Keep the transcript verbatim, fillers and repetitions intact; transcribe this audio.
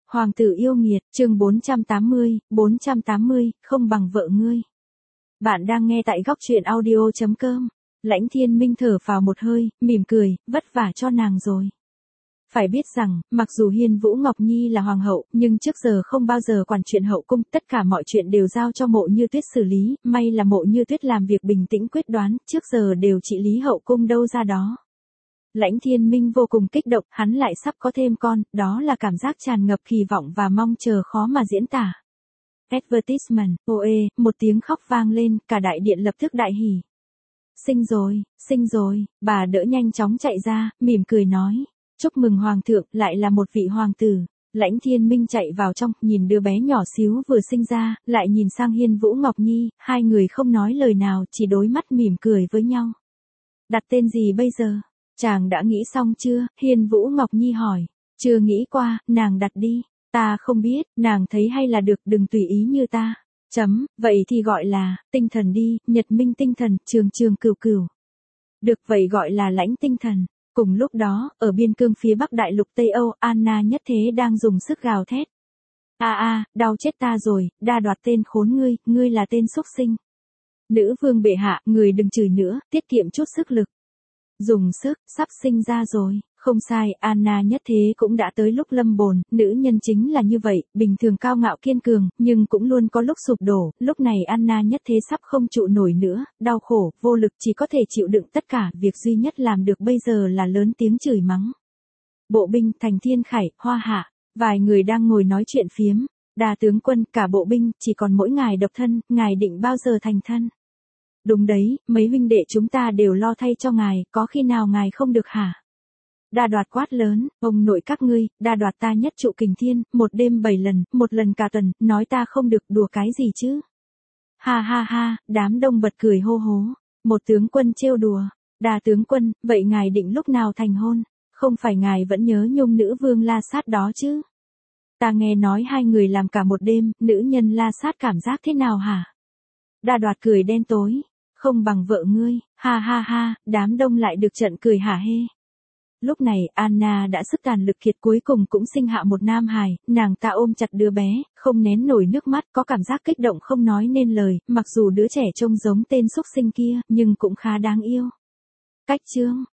Hoàng tử yêu nghiệt, chương bốn trăm tám mươi, bốn trăm tám mươi, không bằng vợ ngươi. Bạn đang nghe tại góc truyện audio chấm com. Lãnh Thiên Minh thở phào một hơi, mỉm cười, vất vả cho nàng rồi. Phải biết rằng, mặc dù Hiên Vũ Ngọc Nhi là hoàng hậu, nhưng trước giờ không bao giờ quản chuyện hậu cung, tất cả mọi chuyện đều giao cho Mộ Như Tuyết xử lý, may là Mộ Như Tuyết làm việc bình tĩnh quyết đoán, trước giờ đều trị lý hậu cung đâu ra đó. Lãnh Thiên Minh vô cùng kích động, hắn lại sắp có thêm con, đó là cảm giác tràn ngập kỳ vọng và mong chờ khó mà diễn tả. Advertisement, oe, một tiếng khóc vang lên, cả đại điện lập tức đại hỉ. Sinh rồi, sinh rồi, bà đỡ nhanh chóng chạy ra, mỉm cười nói. Chúc mừng hoàng thượng, lại là một vị hoàng tử. Lãnh Thiên Minh chạy vào trong, nhìn đứa bé nhỏ xíu vừa sinh ra, lại nhìn sang Hiên Vũ Ngọc Nhi, hai người không nói lời nào, chỉ đối mắt mỉm cười với nhau. Đặt tên gì bây giờ? Chàng đã nghĩ xong chưa? Hiên Vũ Ngọc Nhi hỏi. Chưa nghĩ qua, nàng đặt đi. Ta không biết, nàng thấy hay là được, đừng tùy ý như ta. Chấm, vậy thì gọi là, tinh thần đi, nhật minh tinh thần, trường trường cửu cửu. Được, vậy gọi là lãnh tinh thần. Cùng lúc đó, ở biên cương phía bắc đại lục Tây Âu, Anna Nhất Thế đang dùng sức gào thét. A a, đau chết ta rồi, đa đoạt tên khốn ngươi, ngươi là tên xúc sinh. Nữ vương bệ hạ, người đừng chửi nữa, tiết kiệm chút sức lực. Dùng sức, sắp sinh ra rồi, không sai, Anna Nhất Thế cũng đã tới lúc lâm bồn, nữ nhân chính là như vậy, bình thường cao ngạo kiên cường, nhưng cũng luôn có lúc sụp đổ, lúc này Anna Nhất Thế sắp không trụ nổi nữa, đau khổ, vô lực, chỉ có thể chịu đựng tất cả, việc duy nhất làm được bây giờ là lớn tiếng chửi mắng. Bộ binh, Thành Thiên Khải, Hoa Hạ, vài người đang ngồi nói chuyện phiếm, Đa tướng quân, cả bộ binh, chỉ còn mỗi ngài độc thân, ngài định bao giờ thành thân? Đúng đấy, mấy huynh đệ chúng ta đều lo thay cho ngài, có khi nào ngài không được hả? Đa Đoạt quát lớn, ông nội các ngươi, Đa Đoạt ta nhất trụ kình thiên, một đêm bảy lần, một lần cả tuần, nói ta không được, đùa cái gì chứ? Ha ha ha, đám đông bật cười hô hố, một tướng quân trêu đùa, Đa tướng quân, vậy ngài định lúc nào thành hôn? Không phải ngài vẫn nhớ nhung nữ vương La Sát đó chứ? Ta nghe nói hai người làm cả một đêm, nữ nhân La Sát cảm giác thế nào hả? Đa Đoạt cười đen tối. Không bằng vợ ngươi, ha ha ha, đám đông lại được trận cười hả hê. Lúc này, Anna đã sức tàn lực kiệt, cuối cùng cũng sinh hạ một nam hài, nàng ta ôm chặt đứa bé, không nén nổi nước mắt, có cảm giác kích động không nói nên lời, mặc dù đứa trẻ trông giống tên xúc sinh kia, nhưng cũng khá đáng yêu. Cách chương,